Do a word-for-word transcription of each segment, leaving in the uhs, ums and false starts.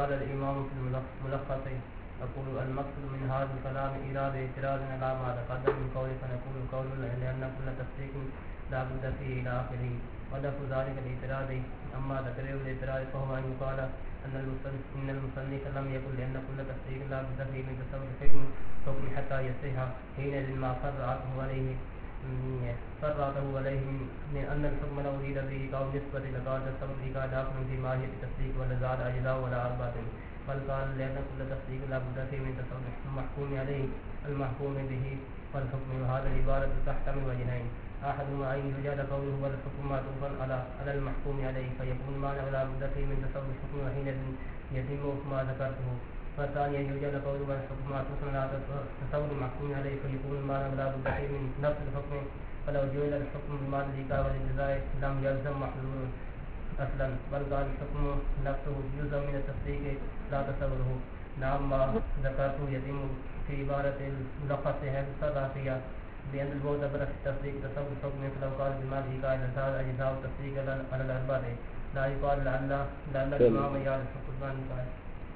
قال الإمام في الملخص يقول المقصد من هذا الكلام إيراد اعتراض على ما تقدم من قول فنقول قول لأن كل تصديق لا بد فيه إلى آخره ولف ذلك الاعتراض. أما تقرير الاعتراض فهو أن يقال أن المصنف إن المصنف لم يقل لأن كل تصديق لا بد فيه من تصور حكم حكم حتى يصح حينئذ ما فرعته عليه فرعته عليه من أن الحكم لو أريد به قول نسبة لقال تصور داخل في ماهية التصديق ولا زاد أجزاء ولا أربعة بل قال لأن كل تصديق لا بد فيه من تصور المحكوم عليه المحكوم به والحكم. وهذا العبارة تحتمل وجهين أحدهما أن يوجد قوله والحكم معطوفا على على المحكوم عليه فيكون معنى ولا بد فيه من تصور الحكم وحينئذ يتم ما ذكرته. والثاني أن يوجد قوله والحكم معطوفا على تصور المحكوم عليه فيكون معنى ولا بد فيه من نفس الحكم فلو جعل الحكم بمعنى الإيقاع والإجزاء لم يلزم محلول أصلا بل قال الحكم نفسه جزء من التصديق لا تصوره. نعم ما ذكرته يتم في عبارة الملخص حيث صرح فيها بأن المعتبر في التصديق تصور الحكم فلو قال بمعنى الإيقاع لزاد أجزاء التصديق على الأربعة لا يقال لعل لعل الإمام يعرف القرآن قال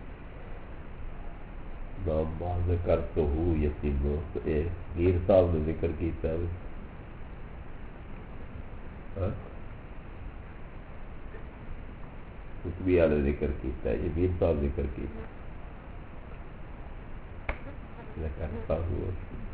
نعم ما ذكرته يتم میر صاحب نے ذکر کیتا ہے قطبی والے ذکر کیتا ہے یہ میر صاحب ذکر کیتا ہے کرتا ہوا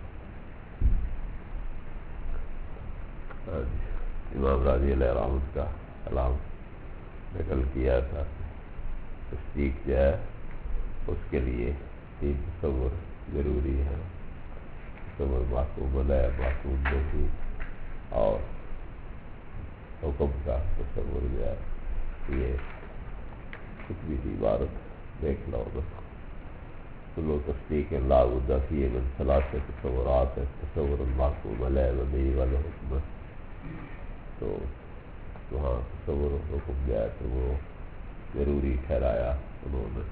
امام راضی علیہ رحمت کا کلام نقل کیا تھا تصدیق جو ہے اس کے لیے تین تصور ضروری ہے تصور معصوم علیہ معصوم نہیں اور حکم کا تصور جو ہے یہ کچھ بھی عبارت دیکھ لو بس کلو تصدیق لا بد فیہ من ثلاث تصورات ہے تصور المعصوم علیہ وبی والحکم تو وہاں تصور حکم جو ہے تو وہ ضروری ٹھہرایا انہوں نے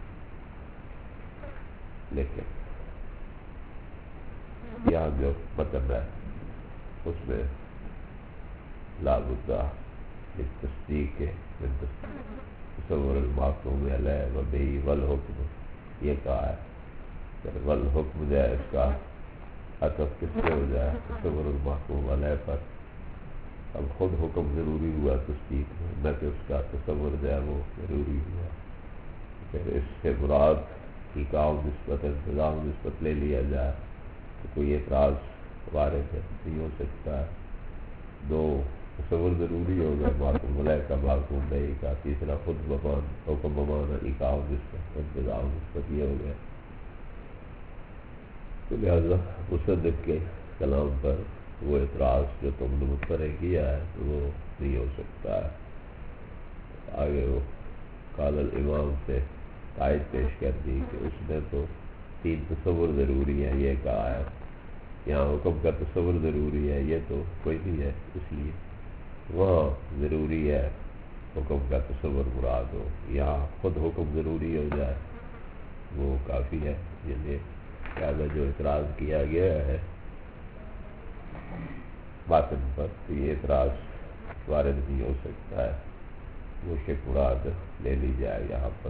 لیکن یہاں جو مطلب ہے اس میں لا بد اس تصدیق کے تصور المعصوم علیہ وبی والحکم یہ کہا ہے والحکم جو ہے اس کا عطف کس سے ہو جائے تصور المعصوم علیہ پر اب خود حکم ضروری ہوا تصدیق میں نہ کہ اس کا تصور جو ہے وہ ضروری ہوا پھر اس سے مراد کی کام نسبت انتظام نسبت لے لیا جائے تو کوئی اعتراض وارد ہے نہیں ہو سکتا ہے دو تصور ضروری ہوگا معصوم علیہ کا معصوم نہیں کا تیسرا خود بمان حکم بمان اقام نسبت انتظام نسبت یہ ہو گیا تو لہذا مصنف کے کلام پر وہ اعتراض جو تم نے مجھ پر کیا ہے وہ نہیں ہو سکتا ہے. آگے وہ قال الامام سے قائد پیش کر دی کہ اس نے تو تین تصور ضروری ہے یہ کہا ہے، یہاں حکم کا تصور ضروری ہے یہ تو کوئی نہیں ہے، اس لیے وہاں ضروری ہے حکم کا تصور مراد ہو، یہاں خود حکم ضروری ہو جائے وہ کافی ہے. یعنی لہٰذا جو اعتراض کیا گیا ہے باطن پر تو یہ اعتراض وارد نہیں ہو سکتا ہے، وہ شک مراد لے لی جائے یہاں پر.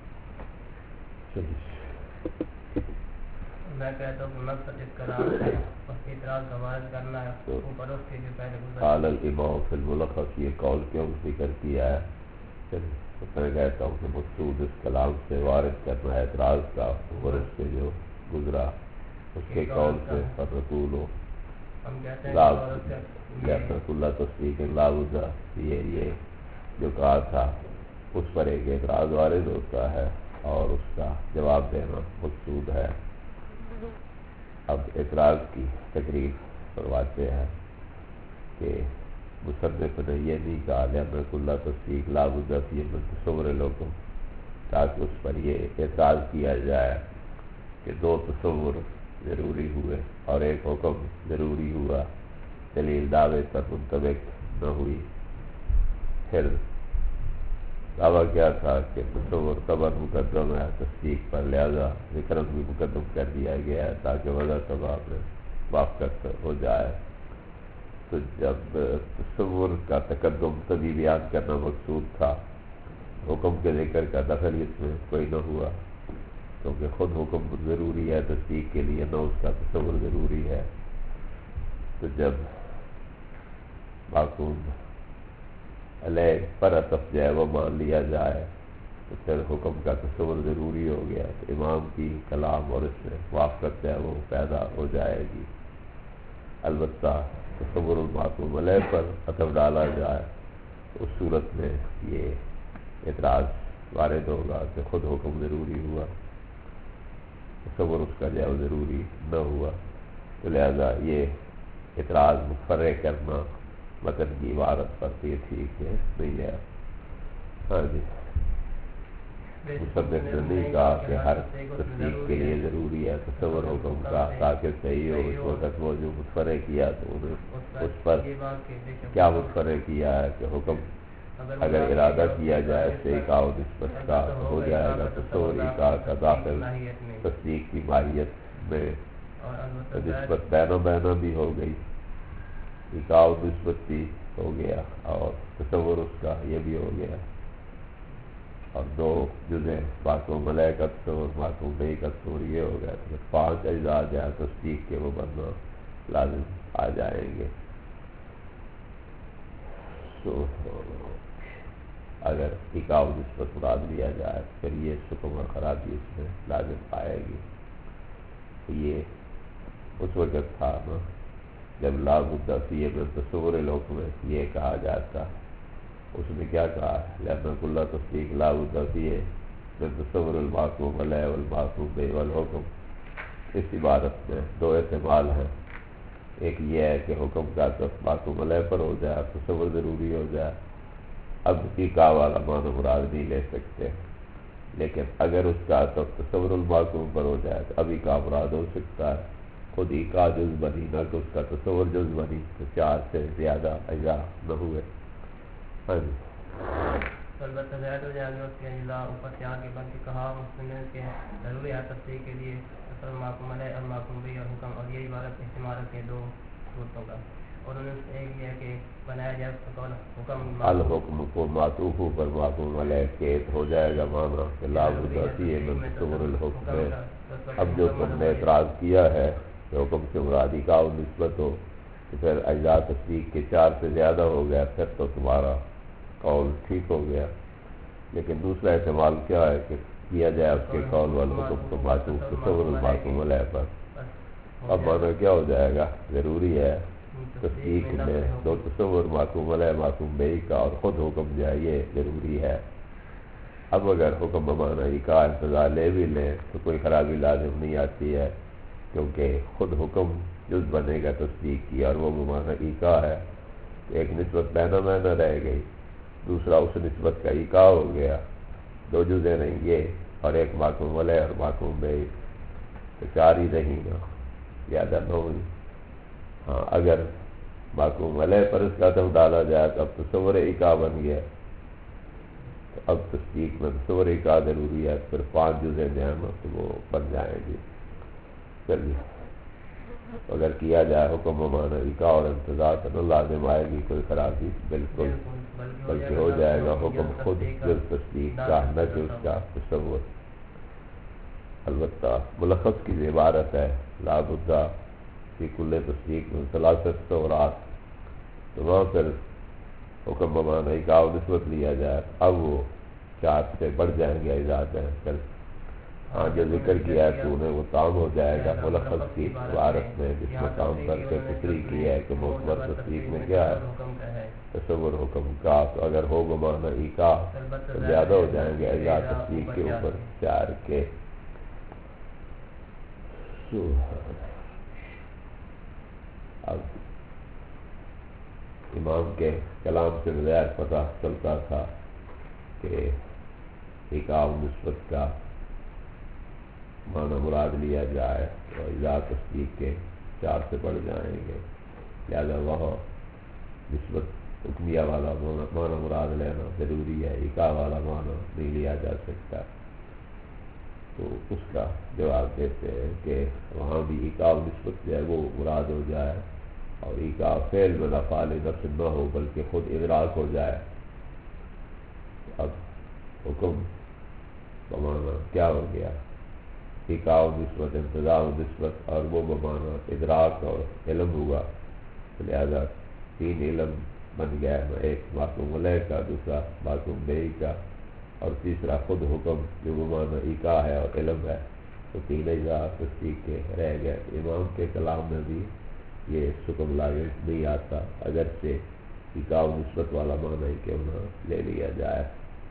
میں کہتا ہوں کہ مقصد اس کلام ہے اس اعتراض کا وارد کرنا ہے اوپر اس کے جو پہلے قال الامام فی الملخص یہ قول کیوں ذکر کیا ہے؟ میں کہتا ہوں کہ مقصود اس کلام سے وارد کرنا ہے اعتراض کا اوپر اس کے جو گزرا اس کے قول سے فرقول ہو ہم کہتے ہیں اللہ تصدیق لا بد یہ یہ جو کہا تھا اس پر ایک اعتراض وارد ہوتا ہے اور اس کا جواب دینا مقصود ہے. اب اعتراض کی تقریر فرماتے ہیں کہ مصنف نے یہ نہیں کہا لأن کل تصدیق لا بد فیہ من تصور الحکم تاکہ اس پر یہ اعتراض کیا جائے کہ دو تصور ضروری ہوئے اور ایک حکم ضروری ہوا، دلیل دعوے پر منطبق نہ ہوئی. پھر دعویٰ کیا تھا کہ تصور خبر مقدم ہے تصدیق پر، لہذا ذکرت بھی مقدم کر دیا گیا ہے تاکہ وجہ سبب میں موافقت ہو جائے. تو جب تصور کا تقدم تبھی بیان کرنا مقصود تھا حکم کے ذکر کا دخل اس میں کوئی نہ ہوا، کیونکہ خود حکم ضروری ہے تصدیق کے لیے، نہ اس کا تصور ضروری ہے۔ تو جب معقول علیہ پر عطف جو ہے وہ مان لیا جائے تو پھر حکم کا تصور ضروری ہو گیا، تو امام کی کلام اور اس میں موافقت ہے وہ پیدا ہو جائے گی۔ البتہ تصور المعقول علیہ پر عطف ڈالا جائے تو اس صورت میں یہ اعتراض وارد ہوگا کہ خود حکم ضروری ہوا، تصور اس کا جو ہے ضروری نہ ہوا، تو لہذا یہ اعتراض مفرع کرنا متن کی عبارت پر یہ ٹھیک ہے نہیں ہے۔ ہاں جی، مصنف نے نہیں کہا کہ ہر تصدیق کے لیے ضروری ہے تصور حکم کا تاکہ صحیح ہو، اس وقت وہ جو متفرع کیا تو انہیں اس پر کیا متفرع کیا ہے کہ حکم اگر ارادہ کیا جائے سے اکاؤ نسبت کا تو ہو جائے گا تصور اکا کا داخل تصدیق کی ماہیت میں، تو نسبت بینہ بینہ بھی ہو گئی، اکاؤ نسبت بھی ہو گیا اور تصور اس کا یہ بھی ہو گیا، اور دو جزء معصوم علیہ کا تصور معصوم بے کا تصور یہ ہو گیا، تو پانچ اجزاء جہاں تصدیق کے وہ بننا لازم آ جائیں گے۔ تو اگر اکاؤ نسبت مراد لیا جائے پھر یہ حکم اور خرابی اس میں لازم آئے گی۔ تو یہ اس وقت تھا نا جب لا بد فیہ من تصور الحکم یہ کہا جاتا، اس نے کیا کہا لأن کل تصدیق لا بد فیہ من تصور المعصوم علیہ والمعصوم بہ والحکم۔ اس عبارت میں دو احتمال ہیں، ایک یہ ہے کہ حکم کا معصوم علیہ پر ہو جائے، تصور ضروری ہو جائے، اب ایکا والا معنی مراد نہیں لے سکتے، لیکن اگر اس کا تو تصور المعصوم پر ہو جائے تو اب ایکا مراد ہو سکتا ہے، خود ایکا جز بنی نہ کہ اس کا تصور جز بنی، تو چار سے زیادہ اجزاء نہ ہوئے۔ ہاں جی، البتہ زیادہ جانور کے اجزاء اوپر سے آگے بڑھ کے کہا مستند کے ضروری ہے تصدیق کے لیے اصل معقوم علیہ اور معقوم بہ اور حکم، اور یہ عبارت استعمال کے دو صورتوں کا، اور انہوں نے ایک یہ کہ بنایا جائے حکم الحکم کو معطوف پر معقوم علیہ کے ہو جائے گا معنی کہ لا بد فیہ من تصور الحکم ہے۔ اب جو تم نے اعتراض کیا ہے کہ حکم سے مراد اکاؤ نسبت ہو تو پھر اجزاء تصدیق کے چار سے زیادہ ہو گیا، پھر تو تمہارا قول ٹھیک ہو گیا، لیکن دوسرا احتمال کیا ہے کہ کیا جائے اس کے قول والحکم کو معطوف تصور المعقوم علیہ پر، اب معنی کیا ہو جائے گا، ضروری ہے تصدیق میں دو تصور معصوم علیہ معصوم بہ کا اور خود حکم جو ہے یہ ضروری ہے۔ اب اگر حکم بمعنی کا انتظار لے بھی لیں تو کوئی خرابی لازم نہیں آتی ہے، کیونکہ خود حکم جز بنے گا تصدیق کی اور وہ بمعنی کا ہے، تو ایک نسبت بینہ بینہ رہ گئی، دوسرا اس نسبت کا ایکا ہو گیا، دو جزیں رہیں گے اور ایک معصوم علیہ اور معصوم بہ، تو چار ہی رہیں گا، زیادہ نہ ہوئی۔ ہاں اگر معصوم علیہ پر اس کا عطف ڈالا جائے تو اب تصور ایکا بن گیا، تو اب تصدیق میں تصور ایکا ضروری ہے، پھر پانچ جزیں جو ہیں تو وہ بن جائیں گی۔ چلیے اگر کیا جائے حکم بمعنی ایکا اور انتظار تو نہ لازم آئے گی کوئی خرابی، بالکل، بلکہ ہو جائے گا حکم خود جز تصدیق کا نہ کہ اس کا تصور۔ البتہ ملخص کی عبارت ہے لا بد فی کل تصدیق میں ثلاثت تصورات، تو وہاں پھر حکم بمعنی ایکا و نسبت لیا جائے، اب وہ چار سے بڑھ جائیں گے اجزاء ہیں، پھر ہاں جو ذکر کیا ہے تو انہیں وہ تام ہو جائے گا ملخص کی عبارت میں، جس میں کام کر کے تصریح کی ہے کہ معتبر تصدیق میں کیا ہے تصور حکم کا، تو اگر ہو بمعنی ایکا تو زیادہ ہو جائیں گے اجزاء تصدیق کے اوپر چار کے۔ اب امام کے کلام سے بغیر پتہ چلتا تھا کہ ایکا و نسبت کا معنی مراد لیا جائے تو اجزاء تصدیق کے چار سے بڑھ جائیں گے، لہذا وہاں نسبت حکمیہ والا معنی مراد لینا ضروری ہے، ایکا والا معنی نہیں لیا جا سکتا۔ تو اس کا جواب دیتے ہیں کہ وہاں بھی ایکا و نسبت جو ہے وہ مراد ہو جائے، اور ایکا فعل میں افعال نفس نہ ہو بلکہ خود ادراک ہو جائے۔ اب حکم بمانا کیا ہو گیا ایقاع نسبت انتظاء نسبت اور وہ بمانا ادراک اور علم ہوا، لہذا تین علم بن گیا، ایک معصوم علیہ کا، دوسرا معصوم بہی کا، اور تیسرا خود حکم جو بمانا ایقاع ہے اور علم ہے، تو تین اجزاء تصدیق کے رہ گئے۔ امام کے کلام میں بھی یہ حکم لاغر نہیں آتا، اگرچہ ایقاع نسبت والا معنی ہی کیوں نہ لے لیا جائے،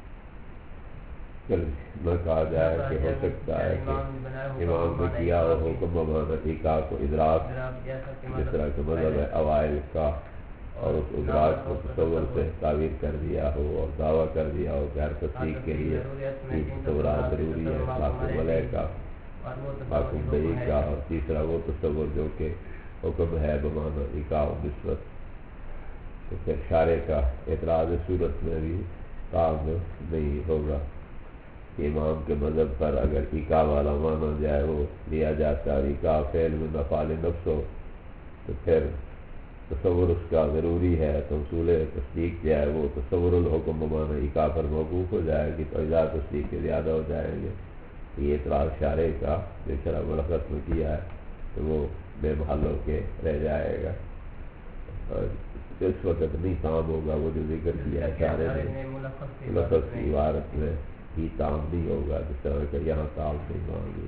نہ کہا جائے کہ ہو سکتا ہے کہ امام نے کیا ہو حکم بمانا ایقاع کو ادراک، جس طرح کہ مذہب ہے اوائل کا، اور اس ادراک کو تصور سے تعبیر کر دیا ہو اور دعویٰ کر دیا ہو کہ ہر تصدیق کے لیے تین تصورات ضروری ہے، معصوم علیہ کا، معصوم بہی کا، اور تیسرا وہ تصور جو کہ حکم ہے بمانا ایقاع نسبت۔ تو پھر شارع کا اعتراض صورت میں بھی کام نہیں ہوگا کہ امام کے مذہب پر اگر ایقاع والا مانا جائے وہ لیا جاتا ہے، ایقاع فعل من افعال نفس ہو، تو پھر تصور اس کا ضروری ہے، تو اصول تصدیق جو ہے وہ تصور الحکم بمانا ایقاع پر موقوف ہو جائے گی، تو اجزاء تصدیق کے زیادہ ہو جائیں گے۔ یہ اعتراض شارع کا جو شرح ملخص میں کیا ہے تو وہ بے محل ہو کے رہ جائے گا، اور اس وقت نہیں کام ہوگا وہ جو ذکر کیا ہے شارع نے ملخص کی عبارت میں ہی کام نہیں ہوگا، جس طرح کہ یہاں کام نہیں مانگی۔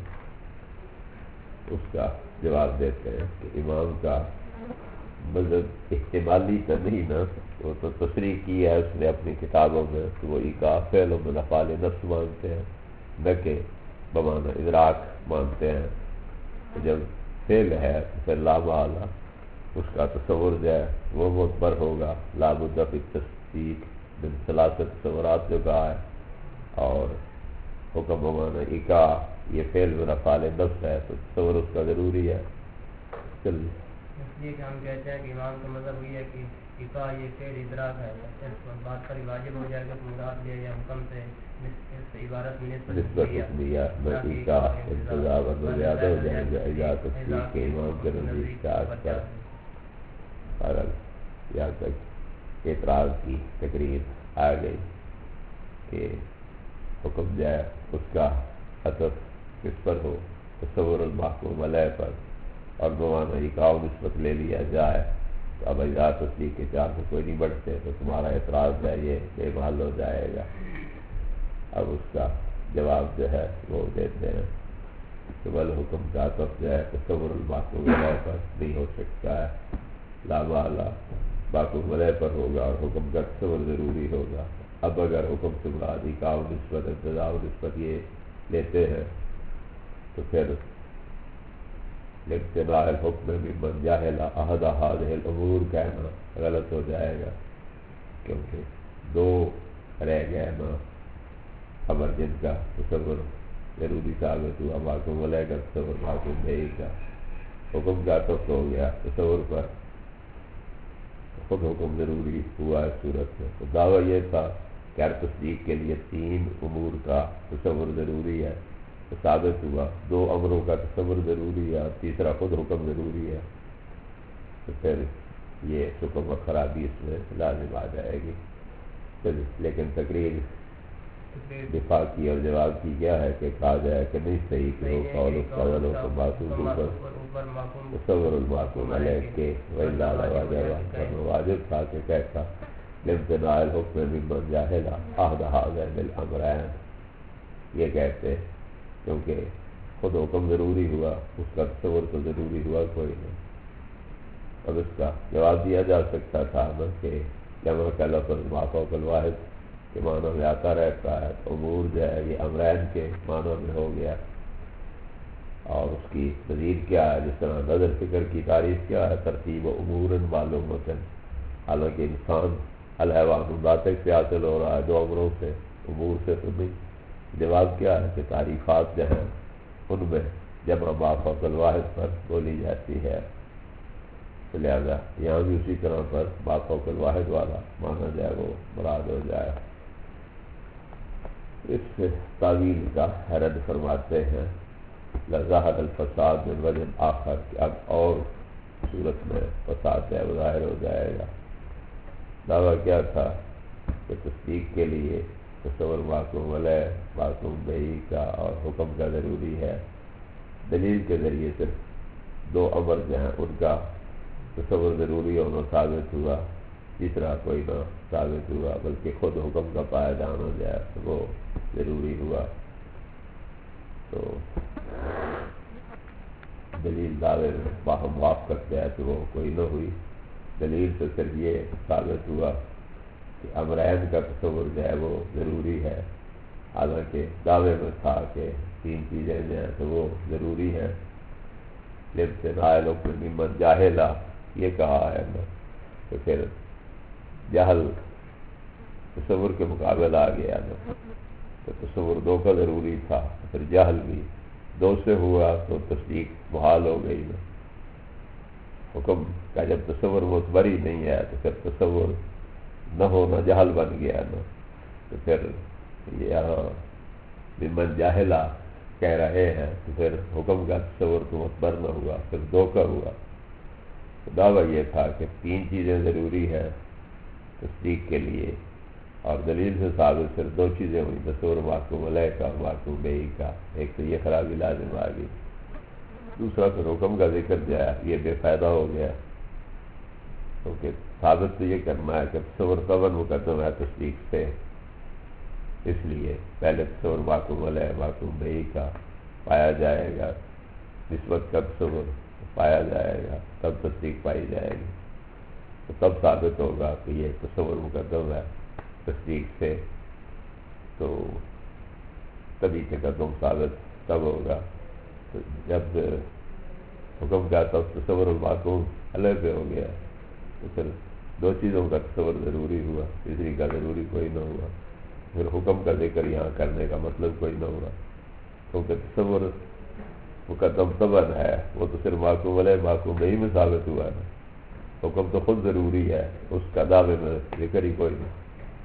اس کا جواب دیتے ہیں کہ امام کا مذہب احتمالی تو نہیں نا، وہ تو تصریح کی ہے اس نے اپنی کتابوں میں، تو وہ ایقاع فعل من افعال نفس مانتے ہیں، نہ کہ بمانا ادراک مانتے ہیں۔ جب فعل ہے تو پھر لا محالہ اس کا تصور جو ہے وہ معتبر ہوگا، لا بد فی التصدیق من ثلاثت تصورات جو کہا ہے، اور حکم بمانا ایقاع یہ فعل من افعال نفس ہے تو تصور اس کا ضروری ہے۔ چلیے اس لیے کہ ہم کہتے ہیں کہ امام کا مذہب یہ ہے کہ ایقاع یہ فعل ادراک ہے، اس بات پر واجب ہو جائے گا کہ مراد لیا یا حکم سے اس عبارت میں نسبت اسمیہ میں ایقاع انتظاء و زیادہ ہو جائے گا، اجزاء تصدیق کے امام کے نزدیک چارج پر۔ اور یہاں تک اعتراض کی تقریر آ گئی کہ حکم جائے اس کا عطف کس پر ہو، تصور المحکوم علیہ پر، اور بمانا ایقاع نسبت لے لیا جائے، تو اب اجزاء تصدیق کے چار سے کوئی نہیں بڑھتے، تو تمہارا اعتراض ہے یہ بے محل ہو جائے گا۔ اب اس کا جواب جو ہے وہ دیتے ہیں کہ بل حکم کا عطف جو ہے تصور المحکوم علیہ پر نہیں ہو سکتا ہے، لا محالہ محکوم علیہ پر ہوگا اور حکم کا تصور ضروری ہوگا۔ اب اگر حکم سے مراد ایقاع نسبت انتظاء نسبت یہ لیتے ہیں تو پھر لابتداء الحکم ممن جاہل احد هذه الامور کہنا غلط ہو جائے گا، کیونکہ دو رہ گئے نا خبر جن کا تصور ضروری ثابت ہوا، محکوم علیہ کا تصور محکوم بہی کا، حکم کا عطف ہو گیا تصور پر، خود حکم ضروری ہوا ہے صورت میں۔ تو دعویٰ یہ تھا کہ ہر تصدیق کے لیے تین امور کا تصور ضروری ہے، تو ثابت ہوا دو امروں کا تصور ضروری ہے اور تیسرا خود حکم ضروری ہے، تو پھر یہ حکم و خرابی اس میں لازم آ جائے گی۔ لیکن تقریر دفاع کی اور جواب کی کیا ہے کہ کہا جائے کہ نہیں صحیح کہ وہ قول اس قول کو معصوم اوپر تصور المعصوم علیہ کے وإلا واجب واجب تھا کہ کیسا لامتناع الحکم ممن جاہل احد هذین الامرین، یہ کہتے کیونکہ خود حکم ضروری ہوا، اس کا تصور تو ضروری ہوا کوئی نہیں۔ اب اس کا جواب دیا جا سکتا تھا نا کہ جمع کا لفظ ما فوق الواحد کے معنی میں آتا رہتا ہے، تو امور جو ہے یہ امرین کے معنی میں ہو گیا، اور اس کی مزید کیا ہے، جس طرح نظر فکر کی تعریف کیا ہے، ترتیب امور معلومۃ، حالانکہ انسان الحیوان ناطق سے حاصل ہو رہا ہے، دو امروں سے، امور سے تو نہیں۔ جواب کیا ہے کہ تعریفات جو ہیں ان میں جمع ما فوق الواحد پر بولی جاتی ہے، تو لہذا یہاں بھی اسی طرح پر ما فوق الواحد والا مانا جائے وہ مراد ہو جائے۔ اس تعویل کا رد فرماتے ہیں لظاہر الفساد من وجہ آخر، کہ اب اور صورت میں فساد ہے وہ ظاہر ہو جائے گا۔ دعویٰ کیا تھا کہ تصدیق کے لیے تصور معصوم علیہ معصوم بہی کا اور حکم کا ضروری ہے. دلیل کے ذریعے صرف دو امر جو ہیں ان کا تصور ضروری ہونا ثابت ہوا، تیسرا کوئی نہ ثابت ہوا، بلکہ خود حکم کا پایا جانا جو ہے وہ ضروری ہوا. تو دلیل دعوے میں باہم موافقت جو ہے تو وہ کوئی نہ ہوئی. دلیل سے صرف یہ ثابت ہوا کہ امرین کا تصور جو ہے وہ ضروری ہے، حالانکہ دعوے میں تھا کہ تین چیزیں جو ہیں تو وہ ضروری ہیں. لابتناء ممن جاہلا یہ کہا ہے نا، تو پھر جہل تصور کے مقابل آ گیا نا، تو تصور دو کا ضروری تھا، پھر جہل بھی دو سے ہوا تو تصدیق محال ہو گئی نا. حکم کا جب تصور معتبر ہی نہیں ہے تو پھر تصور نہ ہونا جہل بن گیا نا. تو پھر یہاں ممن جاہلا کہہ رہے ہیں تو پھر حکم کا تصور تو معتبر نہ ہوا، پھر دو کا ہوا. تو دعویٰ یہ تھا کہ تین چیزیں ضروری ہیں تصدیق کے لیے، اور دلیل سے ثابت صرف دو چیزیں ہوئی، تصور معصوم علیہ کا اور معصوم بہی کا. ایک تو یہ خرابی لازم آ گئی، دوسرا پھر حکم کا ذکر جو ہے یہ بے فائدہ ہو گیا، کیونکہ ثابت تو یہ کرنا ہے کہ تصور طبعاً مقدم ہے تصدیق سے. اس لیے پہلے تصور معصوم علیہ معصوم بہی کا پایا جائے گا، نسبت کا تصور پایا جائے گا، تب تصدیق پائی جائے گی. تو تب ثابت ہوگا کہ یہ تصور مقدم ہے تصدیق سے. تو تبھی تقدم ثابت تب ہوگا تو جب حکم کا تصور المعصوم علیہ پہ ہو گیا تو پھر دو چیزوں کا تصور ضروری ہوا، تیسری کا ضروری کوئی نہ ہوا. پھر حکم کا ذکر یہاں کرنے کا مطلب کوئی نہ ہوا، کیونکہ تصور مقدم طبعاً ہے، وہ تو صرف معصوم علیہ معصوم بہی میں ثابت ہوا ہے. حکم تو خود ضروری ہے، اس کا دعوے میں ذکر ہی کوئی نہیں،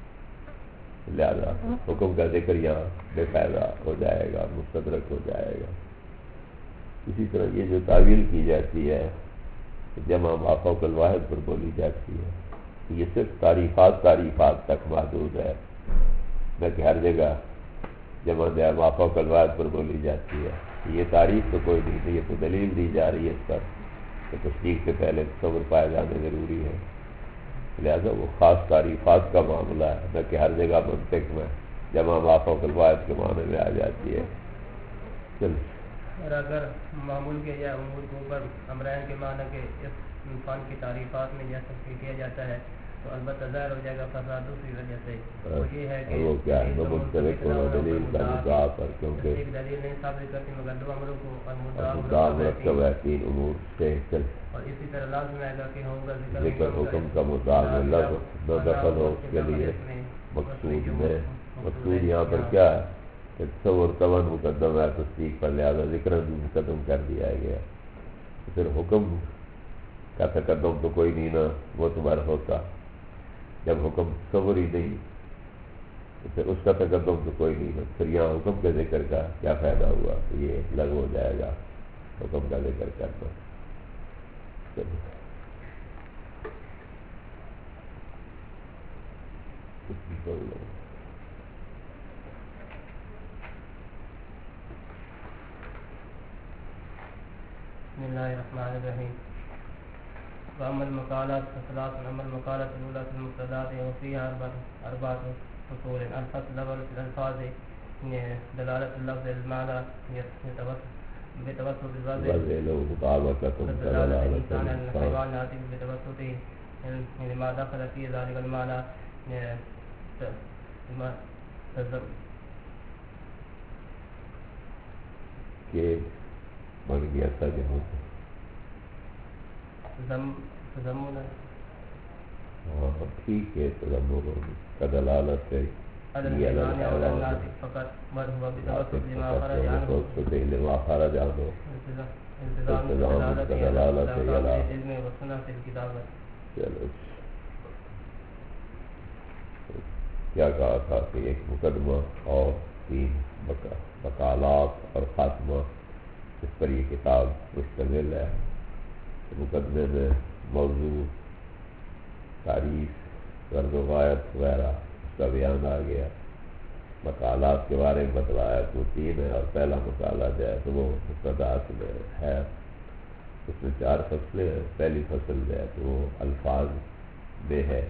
لہذا حکم کا ذکر یہاں بے فائدہ ہو جائے گا، مستدرک ہو جائے گا. اسی طرح یہ جو تعویل کی جاتی ہے کہ جمع ما فوق الواحد پر بولی جاتی ہے، یہ صرف تعریفات تعریفات تک محدود ہے، نہ کہ ہر جگہ جمع ما فوق الواحد پر بولی جاتی ہے. یہ تعریف تو کوئی نہیں، یہ تو دلیل دی جا رہی ہے اس پر کہ تصدیق سے پہلے تصور پائے جانے ضروری ہے. لہذا وہ خاص تعریفات کا معاملہ ہے، نہ کہ ہر جگہ منطق میں جمع ما فوق الواحد کے معنی میں آ جاتی ہے. چل اور اگر معمول کے یا امور کے اوپر امرین کے معنی کے اس فن کی تعریفات میں جیسا کیا جاتا ہے تو البتہ ظاہر ہو جائے گا فساد دوسری وجہ سے. وہ یہ ہے کہ وہ کیا ہے منطلق ہونا دلیل کا مدعا پر، کیونکہ ایک دلیل نہیں ثابت کرتی مگر دو امروں کو اور مدعا مدعا مرکب ہے تین امور سے. چل اور اسی طرح لازم ہے کہ ہوگا ذکر حکم کا مدعا میں لفظ نہ دخل ہو اس کے لیے مقصود میں. مقصود یہاں پر کیا ہے کہ تصور طبعاً مقدم ہے تصدیق پر، لہذا ذکر بھی مقدم کر دیا گیا. پھر حکم کا تقدم تو کوئی نہیں نہ معتبر ہوتا. جب حکم تصور ہی نہیں تو پھر اس کا تقدم تو کوئی نہیں ہے. پھر یہاں حکم کے ذکر کا کیا فائدہ ہوا؟ تو یہ لگ ہو جائے گا حکم کا ذکر کرنا. بسم اللہ الرحمن الرحیم. وأما المقالات فثلاث. أما المقالة الأولى في المفردات وفيها أربعة فصول. الفصل الأول في الألفاظ دلالة اللفظ المعنى بتوسط الوضع دلالة الإنسان على الحيوان الناطق بتوسطه لما دخل في ذلك المعنى کہ بن گیا تھا جہاں تضمن. ہاں ٹھیک ہے، تضمن کا دلالت ہے فقط وهو بتوسط لما خرج عنه لما خرج عنه التزام دلالت ہے علم وسنة في الكتابة. چلو کیا کہا تھا کہ ایک مقدمہ اور تین مقالات اور خاتمہ، اس پر یہ کتاب مشتمل ہے. مقدمے میں موضوع، تعریف، غرض و غایت وغیرہ اس کا بیان آ گیا. مقالات کے بارے میں بتلایا تو وہ تین ہے، اور پہلا مقالہ جو ہے تو وہ مفردات میں ہے، اس میں چار فصلیں ہیں۔ پہلی فصل جو ہے تو وہ الفاظ میں ہے،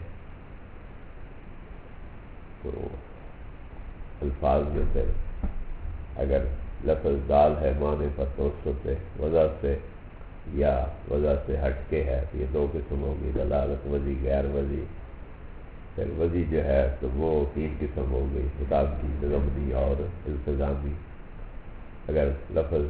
تو الفاظ میں سے اگر لفظ دال ہے معنی پر توسط سے، وضع سے یا وضع سے ہٹ کے ہے تو یہ دو قسم ہوگی، دلالت وضعی غیر وضعی۔ پھر وضعی جو ہے تو وہ تین قسم ہو گئی، خطاب کی، ضمنی اور التزامی۔ اگر لفظ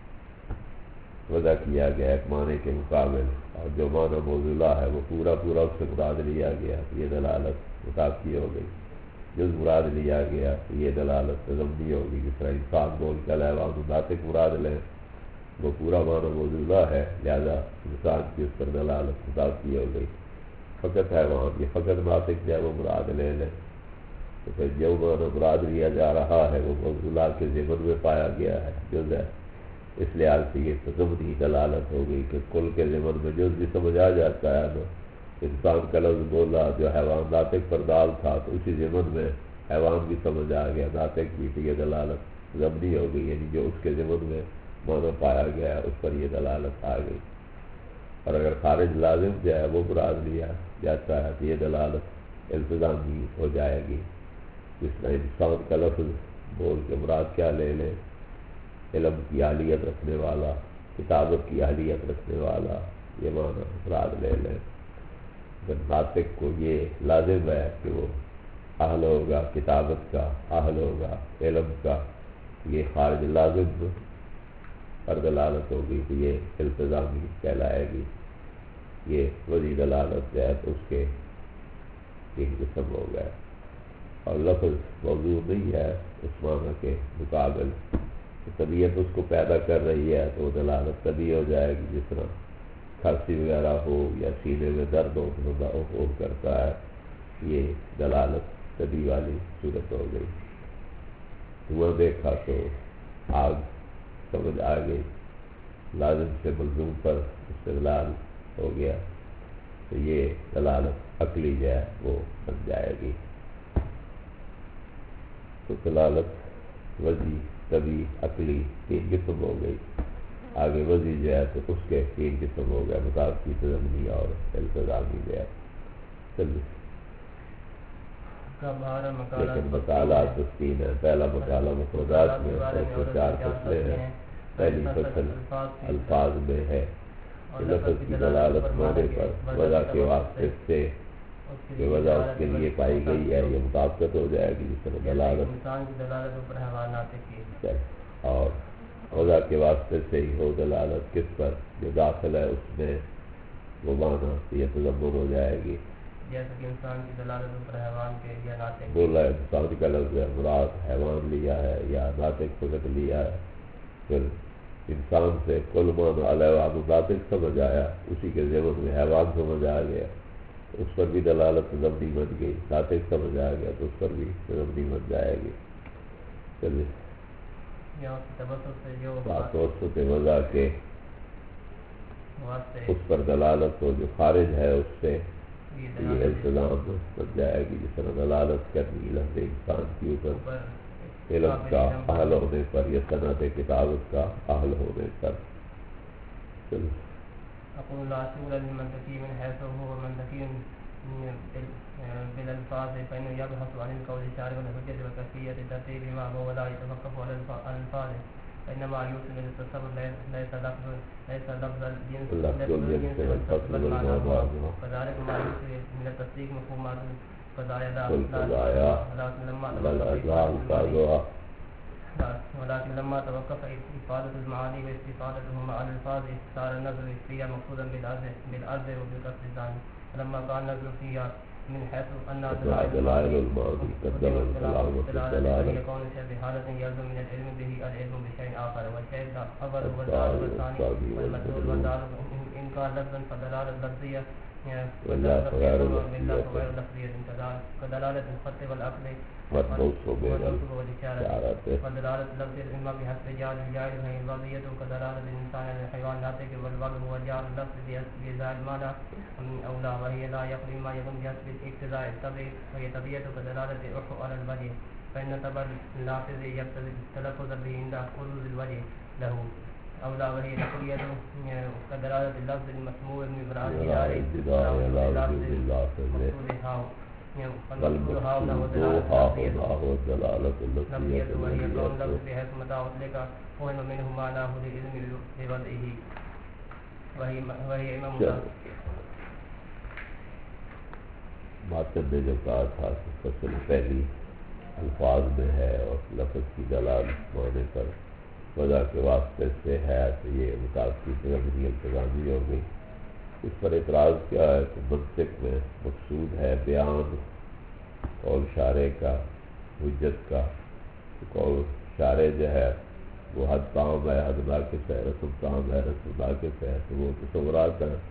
وضع کیا گیا ایک معنی کے مقابل اور جو معنی موضوع ہے وہ پورا پورا اس سے مراد لیا گیا تو یہ دلالت خطاب کی ہو گئی، جز مراد لیا گیا تو یہ دلالت ضمنی ہوگی۔ جس طرح انسان بول کے حیوان ناطق مراد لیں، وہ پورا معنی موضوع ہے، لہذا انسان کی اس پر دلالت خطاب کی ہو گئی۔ فقط حیوان، یہ فقط ناطق جو ہے وہ مراد لے لیں تو پھر جو معنی مراد لیا جا رہا ہے وہ موضوع کے ضمن میں پایا گیا ہے، جز ہے، اس لحاظ سے یہ ضمنی دلالت ہو گئی کہ کل کے ضمن میں جز بھی سمجھ آ جاتا ہے نا۔ انسان کا لفظ بولا جو حیوان ناطق پر دال تھا تو اسی ضمن میں حیوان بھی سمجھ آ گیا، ناطق بھی، تو یہ دلالت ضمنی ہو گئی، یعنی جو اس کے ضمن میں معنی پایا گیا اس پر یہ دلالت آ گئی۔ اور اگر خارج لازم جو ہے وہ مراد لیا جاتا ہے تو یہ دلالت التزامی ہو جائے گی۔ جس طرح انسان کا لفظ بول کے مراد کیا لے لے، علم کی اہلیت رکھنے والا، کتابت کی اہلیت رکھنے والا، یہ معنی مراد لے لیں۔ ناطق کو یہ لازم ہے کہ وہ اہل ہوگا، کتابت کا اہل ہوگا، علم کا، یہ خارج لازم پر دلالت ہوگی تو یہ التزامی کہلائے گی۔ یہ وضعی دلالت جو ہے تو اس کے تین قسم ہو گئے، اور لفظ موضوع نہیں ہے اس معنی کے مقابل، طبیعت اس کو پیدا کر رہی ہے تو وہ دلالت تبھی ہو جائے گی، جس طرح کھانسی وغیرہ ہو یا سینے میں درد ہو ہو کرتا ہے، یہ دلالت تبھی والی صورت ہو گئی۔ دھواں دیکھا تو آگ سمجھ آ گئی، لازم سے ملزوم پر استدلال ہو گیا، تو یہ دلالت عقلی جو ہے وہ بن جائے گی۔ تو دلالت وضعی، طبعی، عقلی تین قسم ہو گئی۔ آگے وضعی جو ہے تو اس کے تین قسم ہو گئے، مطابقی، ضمنی اور التزامی جو ہے۔ لیکن مقالات تو تین ہیں۔ پہلا مقالہ مفردات میں، اس میں چار فصلیں ہیں۔ پہلی فصل الفاظ میں ہے، لفظ کی دلالت معنی پر وضع کے واسطے سے کہ وضع اس کے لیے پائی گئی ہے، یہ مطابقت ہو جائے گی، جس طرح دلالت، اور وضع کے واسطے سے ہی ہو دلالت کس پر، جو داخل ہے اس میں وہ معنی یہ تضمن ہو جائے گی۔ جیسے کہ انسان کی دلالت اوپر حیوان کے یا ناطق، بولا انسان کا لفظ ہے، مراد حیوان لیا ہے یا ناطق فقط لیا ہے، پھر انسان سے کل معنی علیہ ناطق سمجھ آیا، اسی کے ضمن میں حیوان سمجھ آ گیا، اس پر بھی دلالت ضمنی بن گئی، ناطق سمجھ آ گیا تو اس پر بھی ضمنی بن جائے گی۔ چلیے توسط وضع کے اس پر دلالت ہو جو خارج ہے اس سے یہ التزام بن جائے گی، جس طرح دلالت کرنی لفظ انسان کی اوپر علم کا اہل ہونے پر یا صنعت کتابت کا اہل ہونے پر۔ چلو اقول لا سبيل للمنطقي من حيث هو منطقي بالالفاظ فانه يبحث عن القول الشارع والحجه وكيفيه ترتيب ما هو ولا يتوقف على الالفاظ، فانما يوصل الى التصور ليس لفظ ليس لفظ الجنس والفصل والمعنى، وكذلك ما يوصل من التصديق مفهومات القضايا لا لما ولكن لما توقف إفادة المعاني واستفادتهما عن الفاظ صار النظر فيها مقصودا بالأرض وبالقصد الثاني، فلما كان النظر فيها من حيث أن دلائل الماضي قدم الدلالة يكون شيء بحالة يلزم من العلم به العلم بشيء آخر، والشيء الأول والدال والثاني والمدلول والدال إن كان لفظا فدلالة لفظية والله غير بالله لفظية غير لفظية كدلالة الخط والعقل والنص بالإشارة ودلالة اللفظ إما بحسب جعل الجاعل فهي لفظية كدلالة الإنسان على الحيوان الناطق والبغل هو جعل اللفظ بإزاء المعنى أو لا وهي لا يقل ما يكون بحسب اقتضاء الطبع وهي طبيعة كدلالة أخو على الوجه فإن طبع اللافظ يقتضي التلفظ به عند خروج الوجه له أو لا وهي لفظية كدلالة اللفظ المسموع من إبراز الجدار والمقصود هاهنا هو الدلالة اللفظية وهي كون لفظ بحيث متى أطلق فهم منه معناه لعلم بوضعه وهي وهي إمام ماتن نے جو کہا تھا کہ فصل پہلی الفاظ میں ہے اور لفظ کی دلالت معنی پر وضع کے واسطے سے ہے تو یہ متعلقی تغذی التزامی ہو گئی. اس پر اعتراض کیا ہے کہ منطق میں مقصود ہے بیان قول شارع کا حجت کا. قول شارع جو ہے وہ حد تام ہے حد ناقص ہے رسم تام ہے رسم ناقص ہے تو وہ تصورات ہیں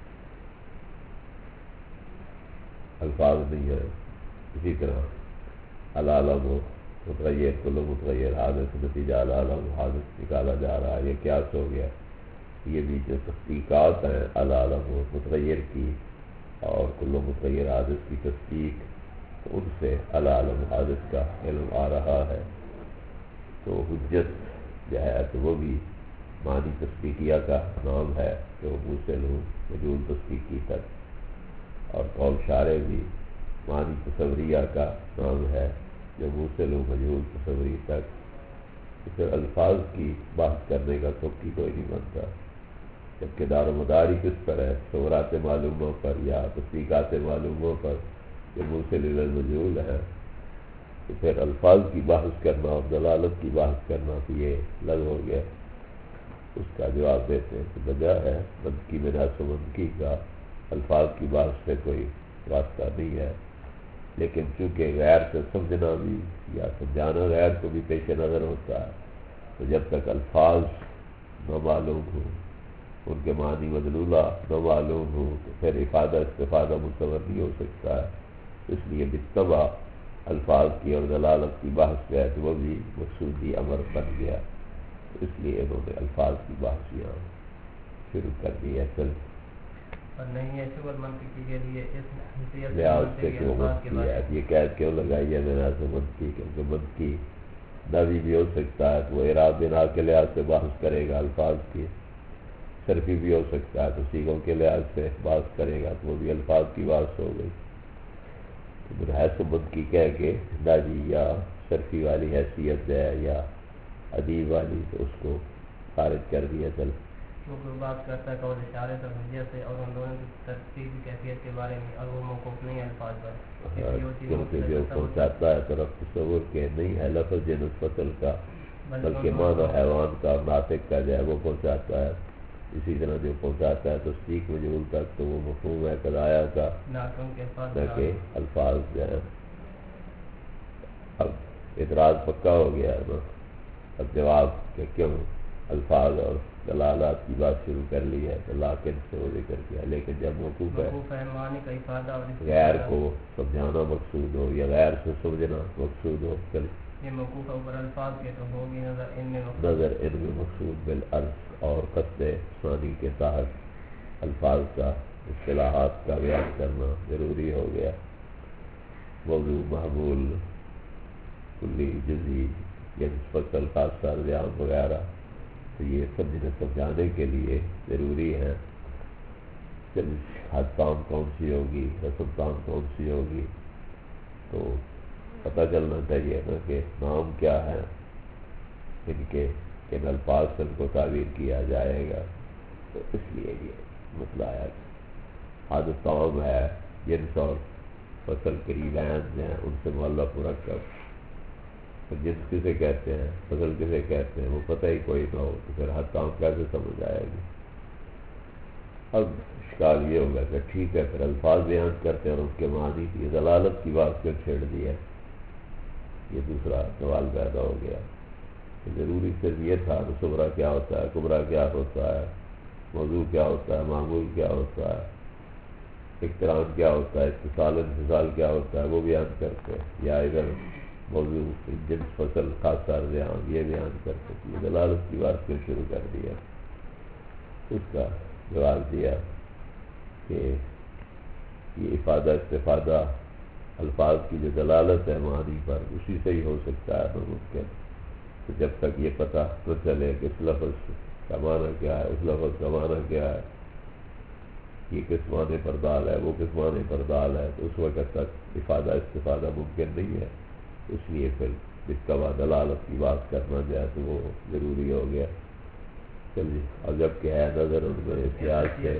الفاظ نہیں ہے. اسی طرح العالم و متغیر کل متغیر حادث نتیجہ العالم حادث نکالا جا رہا ہے. یہ قیاس ہو گیا. یہ بھی جو تصدیقات ہیں العالم و متغیر کی اور کل متغیر حادث کی تصدیق تو ان سے العالم حادث کا علم آ رہا ہے. تو حجت جو ہے تو وہ بھی معنی تصدیقیہ کا نام ہے جو موصل وجود تصدیقی تک اور قول شارع بھی معنی تصوریہ کا نام ہے جو موصل وجود تصوری تک. پھر الفاظ کی بات کرنے کا توقی کوئی نہیں بنتا جبکہ دار و مداری کس پر ہے تصورات معلوموں پر یا تصدیقات معلوموں پر جو موصل الوجود ہے. تو پھر الفاظ کی بحث کرنا اور دلالت کی بحث کرنا تو یہ لگ ہو گیا. اس کا جواب دیتے ہیں کہ بجا ہے منطقی مجاز و منطقی کا الفاظ کی بحث سے کوئی واسطہ نہیں ہے. لیکن چونکہ غیر سے سمجھنا بھی یا سمجھانا غیر کو بھی پیش نظر ہوتا ہے تو جب تک الفاظ نہ معلوم ہو ان کے معنی مدلولہ نہ معلوم ہو تو پھر افادہ استفادہ متصور نہیں ہو سکتا ہے. اس لیے بالطبع الفاظ کی اور دلالت کی بحث جو ہے تو وہ بھی مقصودی امر بن گیا. اس لیے انہوں نے الفاظ کی بحث یہاں شروع کر دی ہے. چل نہیں ہے شغل منطقی کے لیے اس لحاظ سے کہ وہ منطقی ہے. یہ قید کیوں لگائی ہے میرا سے منطقی کیونکہ منطقی نبی بھی ہو سکتا ہے تو وہ اعراب بنا کے لحاظ سے بحث کرے گا الفاظ کی. صرفی بھی ہو سکتا ہے تو سیغوں کے لحاظ سے بحث کرے گا تو وہ بھی الفاظ کی بحث ہو گئی. تو حیث منطقی کہہ کے ناجی یا صرفی والی حیثیت ہے یا ادیب والی تو اس کو خارج کر دیا. چل کیونکہ بات کرتا ہے قول اشارے اور حجت سے اور ان دونوں کی ترتیب کیفیت کے بارے میں اور وہ موقوف نہیں ہے الفاظ پر. کیونکہ جو پہنچاتا ہے طرف تصور کے نہیں ہے لفظ جنس فصل کا بلکہ معنی حیوان کا ناطق کا جو ہے وہ پہنچاتا ہے. اسی طرح جو پہنچاتا ہے تصدیق وجود تک تو وہ مفہوم ہے قضایا کا نہ کہ الفاظ جو ہے. اب اعتراض پکا ہو گیا ہے نا. اب جواب کہ کیوں الفاظ اور دلالات کی بات شروع کر لی ہے تو لاکن سے وہ ذکر کیا. لیکن جب موقوف ہے غیر کو سمجھانا مقصود ہو یا غیر سے سمجھنا مقصود ہو چل یہ موقوف ہے اوپر الفاظ کے تو ہوگی نظر ان میں نظر ان میں مقصود بالعرض اور قصد ثانی کے تحت الفاظ کا اصطلاحات کا بیان کرنا ضروری ہو گیا. موضوع محمول کلی جزی یا فصل خاصہ بیان وغیرہ تو یہ سمجھنے سمجھانے کے لیے ضروری ہے. چل حد تام کون سی ہوگی رسم تام کون سی ہوگی تو پتہ چلنا چاہیے نا کہ نام کیا ہے ان کے کن الفاظ سے ان کو تعبیر کیا جائے گا. تو اس لیے یہ مسئلہ آیا کہ حد تام ہے جنس اور فصل قریبین جو ہیں ان سے معلق مرکب. جنس کسے کہتے ہیں فصل کسے کہتے ہیں وہ پتہ ہی کوئی نہ ہو تو پھر حد تام کیسے سمجھ آئے گی. اب اشکال یہ ہوگا کہ ٹھیک ہے پھر الفاظ بیان کرتے ہیں اور اس کے معنی کی دلالت کی بات کیوں چھیڑ دی ہے. یہ دوسرا سوال پیدا ہو گیا کہ ضروری صرف یہ تھا کہ صغرا کیا ہوتا ہے کبرا کیا ہوتا ہے موضوع کیا ہوتا ہے معمول کیا ہوتا ہے اقتران کیا ہوتا ہے، اتصال انفصال کیا ہوتا ہے وہ بیان کرتے ہیں، یا ادھر موضوع جنس فصل خاصہ ریان یہ بیان کرتے ہیں. یہ دلالت کی بات پھر شروع کر دیا. اس کا جواب دیا کہ یہ افادہ استفادہ الفاظ کی جو دلالت ہے معنی پر اسی سے ہی ہو سکتا ہے ناممکن. تو جب تک یہ پتہ نہ چلے کہ اس لفظ کا معنی کیا ہے، اس لفظ کا معنی کیا ہے، یہ کس معنی پر دال ہے، وہ کس معنی پر دال ہے، تو اس وقت تک افادہ استفادہ ممکن نہیں ہے. اس لیے پھر جس کا بعد دلالت کی بات کرنا جائے تو وہ ضروری ہو گیا. چلیے اور جب کہ ہے نظر ان میں احتیاط سے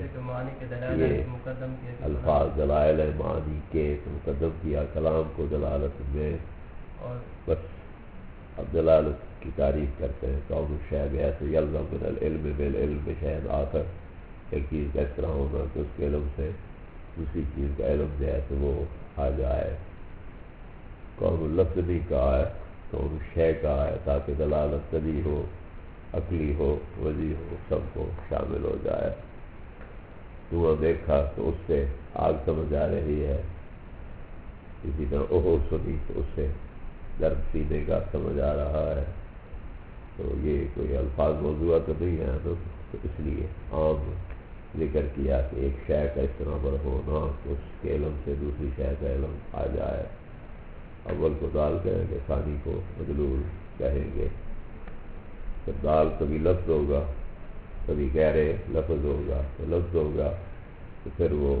یہ الفاظ دلائل معنی کے مقدم کیا کلام کو دلالت میں، بس اب دلالت کی تعریف کرتے ہیں. کون الشیء ایسے یلزم من العلم بالعلم شیء آخر، ایک چیز کا اس طرح ہونا کہ اس کے علم سے دوسری چیز کا علم جو ہے تو وہ آ جائے. کون اللفظ بھی کہا ہے، کون الشیء کہا ہے تاکہ دلالت طبی ہو، عقلی ہو، وضعی ہو، سب کو شامل ہو جائے. دھواں دیکھا تو اس سے آگ سمجھ آ رہی ہے، اسی طرح اوہو سنی تو اس سے درد سینے کا سمجھ آ رہا ہے. تو یہ کوئی الفاظ موضوع تو نہیں ہے تو اس لیے عام ذکر کیا کہ ایک شے کا اس طرح پر ہونا کہ اس کے علم سے دوسری شے کا علم آ جائے. اول کو دال کہیں گے، ثانی کو مدلول کہیں گے. تو دال کبھی لفظ ہوگا، کبھی گہرے لفظ ہوگا. تو لفظ ہوگا تو پھر وہ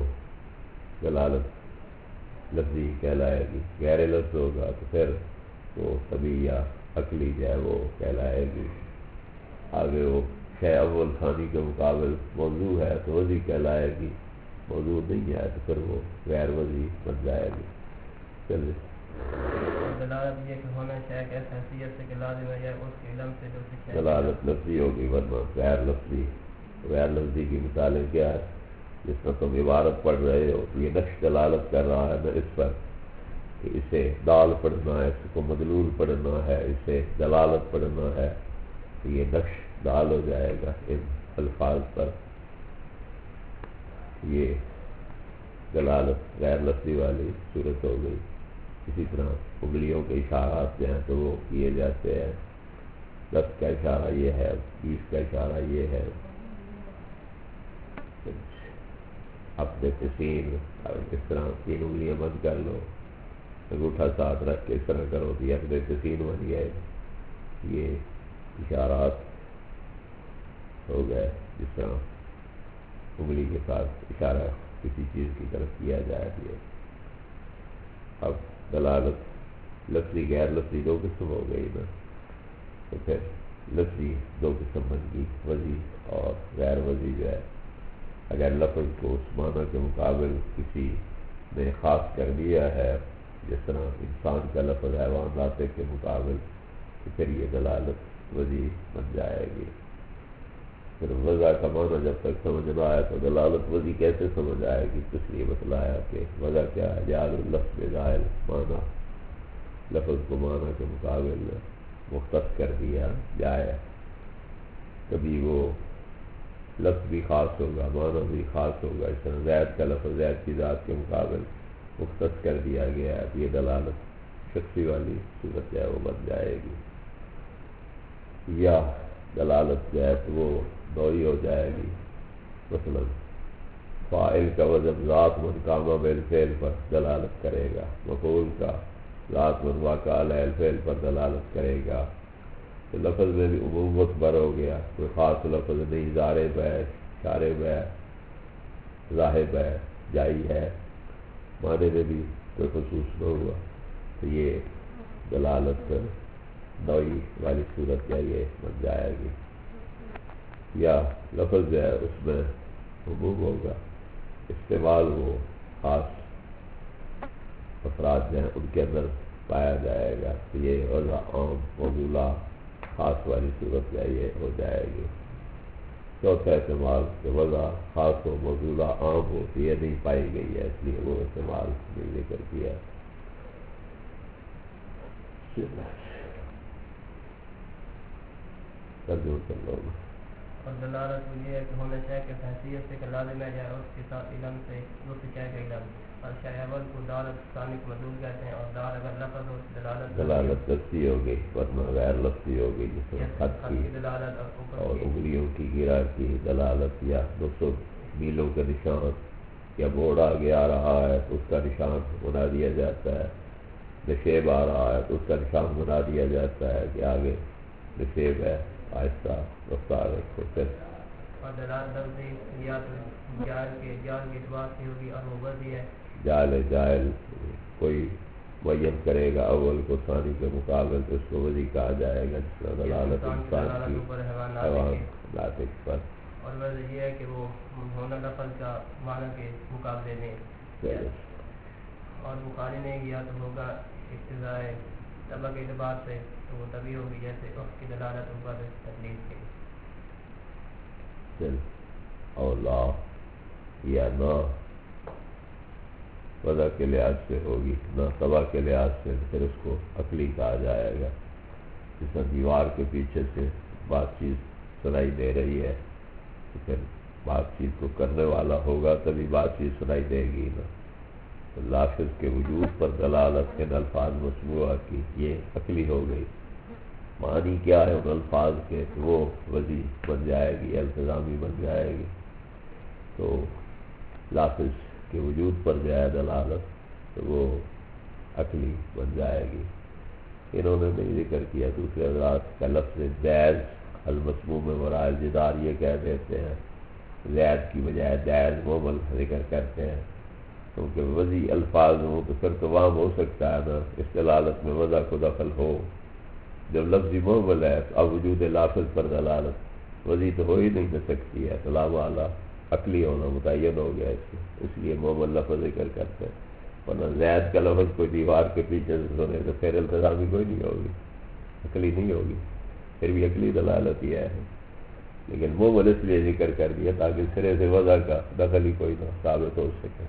دلالت لفظی کہلائے گی. گہرے لفظ ہوگا تو پھر وہ طبی یا عقلی جو ہے وہ کہلائے گی. آگے وہ شے اول ثانی کے مقابل موضوع ہے تو وضعی کہلائے گی. موضوع نہیں ہے تو پھر وہ غیر وضعی بن جائے گی. چلیے دلالت یہ کہ ہونا شے کہ اس حیثیت سے کہ لازم ہے یا اس کے علم سے جو کہ دلالت لفظی ہوگی ورنہ غیر لفظی. غیر لفظی کی مثالیں کیا ہے؟ جس میں تم عبارت پڑھ رہے ہو یہ نقش دلالت کر رہا ہے نہ اس پر کہ اسے دال پڑھنا ہے، اس کو مدلول پڑھنا ہے، اسے دلالت پڑھنا ہے، تو یہ نقش دال ہو جائے گا ان الفاظ پر. یہ دلالت غیر لفظی والی صورت ہو گئی. اسی طرح انگلیوں کے اشارات جو ہیں تو وہ کیے جاتے ہیں. دس کا اشارہ یہ ہے، بیس کا اشارہ یہ ہے. اپنے تسین اس طرح تین انگلیاں بند کر لو، انگوٹھا ساتھ رکھ کے اس طرح کرو تو یہ اپنے تسین بن گئے. یہ اشارات ہو گئے جس طرح انگلی کے ساتھ اشارہ کسی چیز کی طرف کیا جائے. اب دلالت لفظی غیر لفظی دو قسم ہو گئی نا. تو پھر لفظی دو قسم بن گئی، وضعی اور غیر وضعی. جو ہے اگر لفظ کو اس معنی کے مقابل کسی نے خاص کر دیا ہے، جس طرح انسان کا لفظ حیوان ناطق کے مقابل، تو پھر یہ دلالت وضعی بن جائے گی. پھر وضع کا معنی جب تک سمجھ نہ آیا تو دلالت وضعی کیسے سمجھ آئے گی؟ اس لیے بتلایا کہ وضع کیا ہے، جعل اللفظ ظاہر معنی، لفظ کو معنی کے مقابل مختص کر دیا جائے. کبھی وہ لفظ بھی خاص ہوگا، معنی بھی خاص ہوگا. اس طرح زید کا لفظ زید کی ذات کے مقابل مختص کر دیا گیا ہے، یہ دلالت شخصی والی صورت ہے وہ بن جائے گی. یا دلالت جو ہے تو وہ دوئی ہو جائے گی. مثلا فاعل کا وزن ذات من کامہ بالفعل پر دلالت کرے گا، مفعول کا ذات من واقع علی الفعل پر دلالت کرے گا. تو لفظ میں بھی عموم متبر ہو گیا، کوئی خاص لفظ نہیں. ضارب ہے، شارب ہے، ذاہب ہے، جائی ہے، معنی میں بھی کوئی خصوص نہ ہوا. تو یہ دلالت دوئی والی صورت کیا یہ بن جائے گی. یا لفظ جو ہے اس میں عموم ہوگا، استعمال وہ خاص افراد جو ہیں ان کے اندر پایا جائے گا. تو یہ وضع عام موضوع خاص والی صورت کیا یہ ہو جائے گی. چوتھا استعمال کہ وضع خاص ہو موضوع عام ہو تو یہ نہیں پائی گئی ہے، اس لیے وہ استعمال نہیں ذکر کیا. ترجمہ کر لو. اور دلالت یہ ہے کہ ہونا چاہیے کہ حیثیت سے کہ لازم ہے جائے اور اس کے ساتھ علم سے لطف چاہے کہ علم اور شاہ اول کو دالت ثانی کو مدول کہتے ہیں اور دال اگر لفظ ہو دلالت دلالت لفظی ہو گئی ورنہ غیر لفظی ہو گئی جس میں خط کی دلالت اور انگلیوں کی گرا کی دلالت یا دو سو میلوں کا نشان یا بورڈ آگے آ رہا ہے تو اس کا نشان بنا دیا جاتا ہے، نشیب آ رہا ہے تو اس کا نشان بنا دیا جاتا ہے کہ آگے نشیب ہے، آہستہ رفتار رکھو پھر اور دلالت لفظی یا تو جائل کے جائل کے اعتبار سے ہوگی اور وہ وضعی ہے جائل جائل کوئی معین کرے گا اول کو ثانی کے مقابل تو اس کو وضعی کہا جائے گا جس طرح دلالت انسان کی حیوان ناطق پر، اور وجہ یہ ہے کہ وہ ہونا لفظ کا معنی کے مقابلے میں اور بخاری نے یا تو ہوگا اقتضائے طبع کے اعتبار سے تو وہ تبھی ہوگی جیسے اس کی دلالت اوپر تکلیف کے چل اور لا یا نہ وضع کے لحاظ سے ہوگی نہ طبع کے لحاظ سے پھر اس کو عقلی کہا جائے گا، جس میں دیوار کے پیچھے سے بات چیت سنائی دے رہی ہے تو پھر بات چیت کو کرنے والا ہوگا تبھی بات چیت سنائی دے گی نا، تو لافظ کے وجود پر دلالت ان الفاظ مجموعہ کی یہ عقلی ہو گئی، معنی کیا ہے ان الفاظ کے تو وہ وضعی بن جائے گی، التزامی بن جائے گی، تو لافظ کے وجود پر جائے دلالت تو وہ عقلی بن جائے گی۔ انہوں نے نہیں ذکر کیا دوسرے حضرات کا لفظ دائز المسموم ورائے جدار یہ کہہ دیتے ہیں، زید کی بجائے دائز مومل ذکر کرتے ہیں کیونکہ وضعی الفاظ ہوں تو پھر تو وہاں ہو سکتا ہے نا اس دلالت میں وضع کو دخل ہو، جب لفظی مومل ہے تو اب وجود لافظ پر دلالت وضعی تو ہو ہی نہیں سکتی ہے، تو لا والا عقلی ہونا متعین ہو گیا اس سے، اس لیے مومل لفظ ذکر کرتے ہیں، ورنہ زید کا لفظ کوئی دیوار کے پیچھے سے سنے تو پھر التزامی کوئی نہیں ہوگی، عقلی نہیں ہوگی، پھر بھی عقلی دلالت یہ ہے، لیکن مومل اس لیے ذکر کر دیا تاکہ سرے سے وضع کا دخل ہی کوئی نہ ثابت ہو سکے۔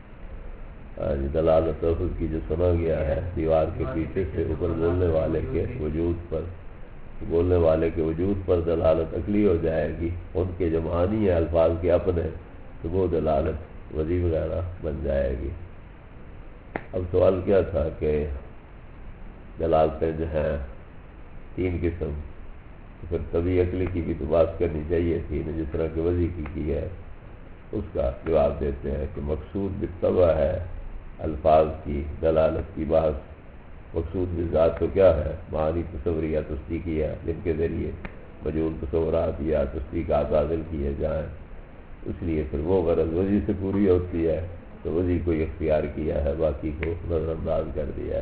دلالت لفظ کی جو سنا گیا ہے دیوار کے پیچھے سے اوپر بولنے والے کے وجود پر، بولنے والے کے وجود پر دلالت عقلی ہو جائے گی، ان کے جو معنی ہے الفاظ کے اپنے تو وہ دلالت وضعی وغیرہ بن جائے گی۔ اب سوال کیا تھا کہ دلالتیں جو ہیں تین قسم، تو پھر طبی عقلی کی بھی تو بات کرنی چاہیے تھی نا، جس طرح کہ وضعی کی کی ہے اس کا جواب دیتے ہیں کہ مقصود بالطبع ہے الفاظ کی دلالت کی بحث، مقصود بالذات تو کیا ہے معنی تصوری یا تصدیقی ہے جن کے ذریعے مجہول تصورات یا تصدیقات حاصل کیے جائیں، اس لیے پھر وہ غرض وضعی سے پوری ہوتی ہے تو وضعی کو اختیار کیا ہے، باقی کو نظر انداز کر دیا ہے۔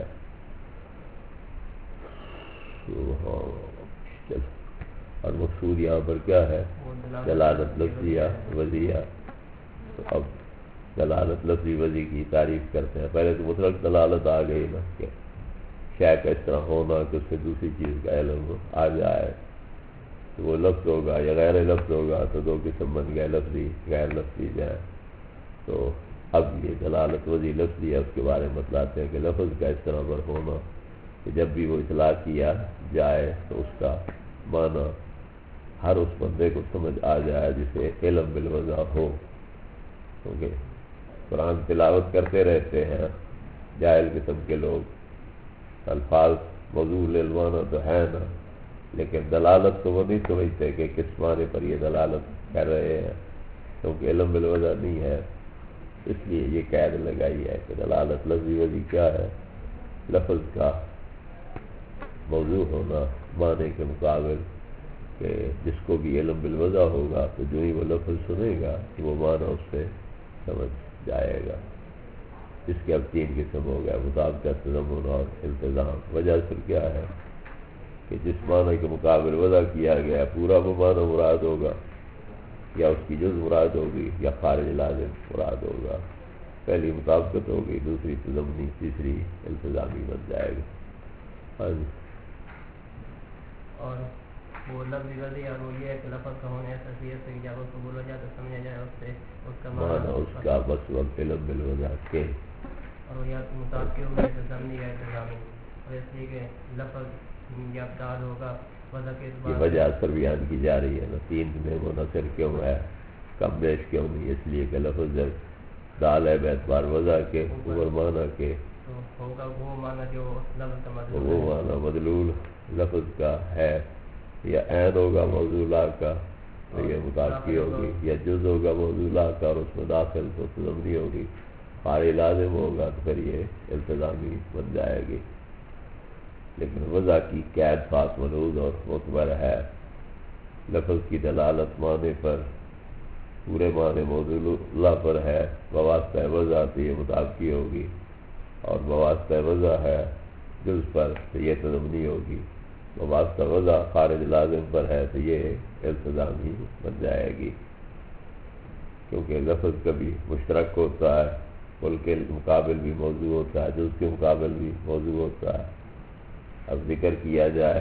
اور مقصود یہاں پر کیا ہے دلالت لفظیہ وضعیہ، تو اب دلالت لفظی وضعی کی تعریف کرتے ہیں۔ پہلے تو مطلق دلالت آ گئی نا کہ شے کا اس طرح ہونا کہ اس سے دوسری چیز کا علم آ جائے، تو وہ لفظ ہوگا یا غیر لفظ ہوگا تو دو قسم بن گئے، لفظی غیر لفظی جائے۔ تو اب یہ دلالت وضعی لفظی ہے، اس کے بارے میں بتلاتے ہیں کہ لفظ کا اس طرح پر ہونا کہ جب بھی وہ اطلاع کیا جائے تو اس کا معنی ہر اس بندے کو سمجھ آ جائے جسے علم بالوضع ہو، کیونکہ قرآن تلاوت کرتے رہتے ہیں جاہل قسم کے لوگ، الفاظ موضوع علمانہ تو ہے نا، لیکن دلالت تو وہ نہیں سمجھتے کہ کس معنی پر یہ دلالت کر رہے ہیں، کیونکہ علم بالوضع نہیں ہے، اس لیے یہ قید لگائی ہے کہ دلالت لفظی وضعی کیا ہے، لفظ کا موضوع ہونا معنی کے مقابل، کہ جس کو بھی علم بالوضع ہوگا تو جو ہی وہ لفظ سنے گا وہ معنی اس سے سمجھ جائے گا۔ اس کے اب تین قسم ہو گیا، مطابقت، تضمن اور التزام۔ وجہ پھر کیا ہے کہ جس معنی کے مقابل وضع کیا گیا پورا وہ معنی مراد ہوگا یا اس کی جز مراد ہوگی یا خارج لازم مراد ہوگا، پہلی مطابقت ہوگی، دوسری تضمنی، تیسری التزامی بن جائے گی۔ ہاں جی، اور وہ لفظی وضعی اور وہ یہ ہے کہ لفظ کا ہونے ایسا حیثیت سے جب اس کو بولا جائے تو سمجھا جائے اس سے اس کا معنی اس کا بس وقت علم بالوضع کے، اور وہ یا مطابق ہوگی تو ضمنی یا التزامی، اور اس لیے کہ لفظ یا ابدال ہوگا وضع کے یہ اعتبار وجہ اثر بیان کی جا رہی ہے نا، تین میں منحصر کیوں ہے، کم بیش کیوں نہیں، اس لیے کہ لفظ جب دال ہے باعتبار وضع کے اوپر معنی کے، تو ہوگا وہ معنی جو لفظ کا تو مدلول وہ ہے. معنی مدلول لفظ کا ہے، یا عین ہوگا موضوع کا تو یہ مطابقی ہوگی، یا جز ہوگا موضوع کا اور اس میں داخل تو تضمنی ہوگی، خارج لازم ہوگا تو پھر یہ التزامی بن جائے گی. لیکن وضع کی قید خاص ملحوظ اور معتبر ہے، لفظ کی دلالت معنی پر پورے معنی موضوع اللہ پر ہے، بواسطہ وضع تو یہ مطابقی ہوگی، اور بواسطہ وضع ہے جز پر تو یہ تضمنی ہوگی، بواسطہ وضع خارج لازم پر ہے تو یہ التزامی بن جائے گی. کیونکہ لفظ کبھی مشترک ہوتا ہے، کل کے مقابل بھی موضوع ہوتا ہے، جز کے مقابل بھی موضوع ہوتا ہے. اب ذکر کیا جائے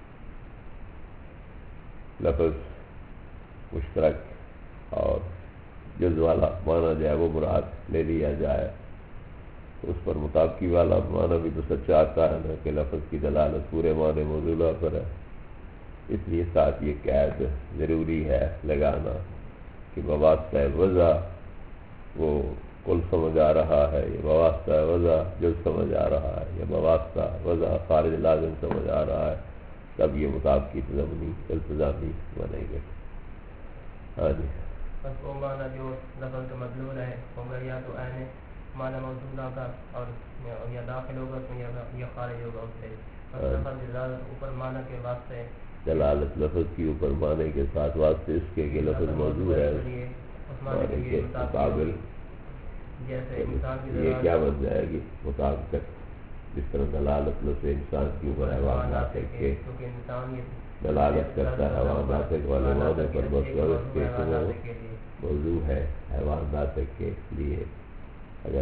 لفظ مشترک اور جز والا معنی جو ہے وہ مراد لے لیا جائے تو اس پر مطابقی والا معنی بھی تو سچا آتا ہے نا کہ لفظ کی دلالت پورے معنی موضوع پر ہے. اس لیے ساتھ یہ قید ضروری ہے لگانا کہ بواسطہ وضع وہ کل سمجھ آ رہا ہے، یا بواسطہ وضع جز سمجھ آ رہا ہے، یا بواسطہ وضع خارج لازم سمجھ آ رہا ہے، تب یہ مطابقی تضمنی التزامی بنے گے. ہاں جی. بس وہ معنی جو لفظ کا مدلول ہے ہوگا یا تو عین معنی موضوع کا اور یا داخل ہوگا اس میں یا خارج ہوگا اس سے. لفظ دلالت اوپر معنی کے واسطے دلالت لفظ کی اوپر معنی کے ساتھ واسطے اس کے کہ لفظ موضوع ہے معنی کے مقابل، جیسے انسان کی یہ کیا بن جائے گی مطابقت، جس طرح دلالت لفظ انسان کی اوپر حیوان ناطق کے دلالت کرتا ہے حیوان ناطق والے معنی پر، بس اس کے کہ وہ موضوع ہے حیوان ناطق کے لیے. اگر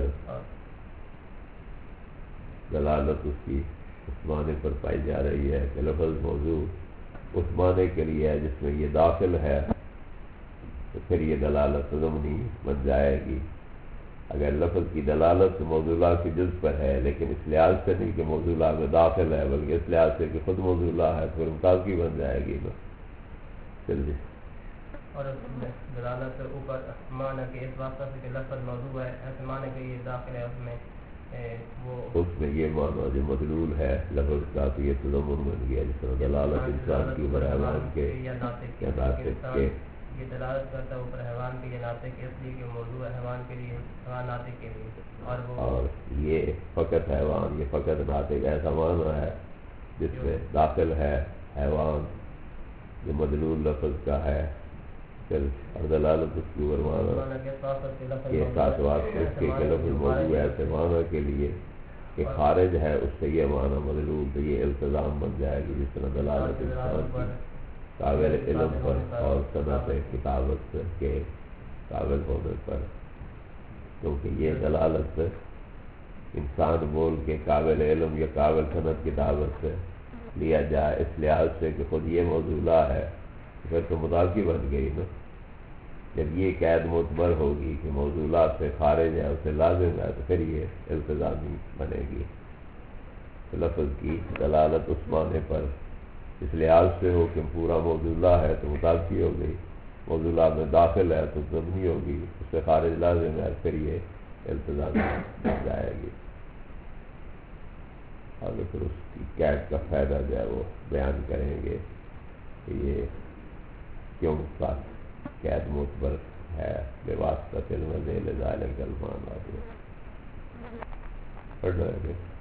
دلالت اس کی اس معنی پر پائی جا رہی ہے کہ لفظ موضوع اس معنی کے لیے ہے جس میں یہ داخل ہے تو پھر یہ دلالت تضمنی بن جائے گی. اگر لفظ کی دلالت موضوع کی جز پر ہے لیکن اس لحاظ سے نہیں کہ موضوع میں داخل ہے بلکہ اس لحاظ سے کہ خود موضوع ہے تو پھر مطابقی بن جائے گی. چلیے. اور دلالت اوپر معنی کے اس واسطہ سے کہ لفظ موضوع ہے، ایسے معنی کہ یہ داخل ہے اس میں وہ اس میں یہ معنی جو مدلول ہے لفظ کا تو یہ تضمن بن گیا، جس طرح دلالت انسان کی اوپر حیوان کے یا ناطق کے، یہ دلالت کرتا ہے اوپر حیوان کے یا ناطق کے، اس لیے کہ موضوع ہے حیوان کے لیے، حیوان ناطق کے لیے. اور وہ اور یہ فقط حیوان، یہ فقط ناطق ایسا معنی ہے جس میں داخل ہے حیوان جو مدلول لفظ کا ہے. پھر اور دلالت اس کی اوپر معنی یہ ساتھ واسطے اس کے کہ لفظ موضوع ایسے معنی کے لیے کہ خارج ہے اس سے یہ معنی مدلول تو یہ التزام بن جائے گی، جس طرح دلالت انسان کی قابل علم پر اور صنعت کتابت کے قابل ہونے پر. کیونکہ یہ دلالت انسان بول کے قابل علم یا قابل صنعت کتابت سے لیا جائے اس لحاظ سے کہ خود یہ موضوع ہے پھر تو مطابقی بن گئی نا. جب یہ قید معتبر ہوگی کہ موضوعات سے خارج ہے اسے لازم ہے تو پھر یہ التزامی بنے گی. لفظ کی دلالت اس معنی پر اس لحاظ سے ہو کہ پورا موضوع ہے تو مطابقی ہو گئی، موضوع میں داخل ہے تو ضمنی ہوگی، اس سے خارج لازم ہے پھر یہ التزامی بن جائے گی. اور پھر اس کی قید کا فائدہ جو ہے وہ بیان کریں گے کہ یہ کیوں ساتھ قید معتبر ہے بے واسطہ علم ذیل ذالک المان. پڑھ رہے ہیں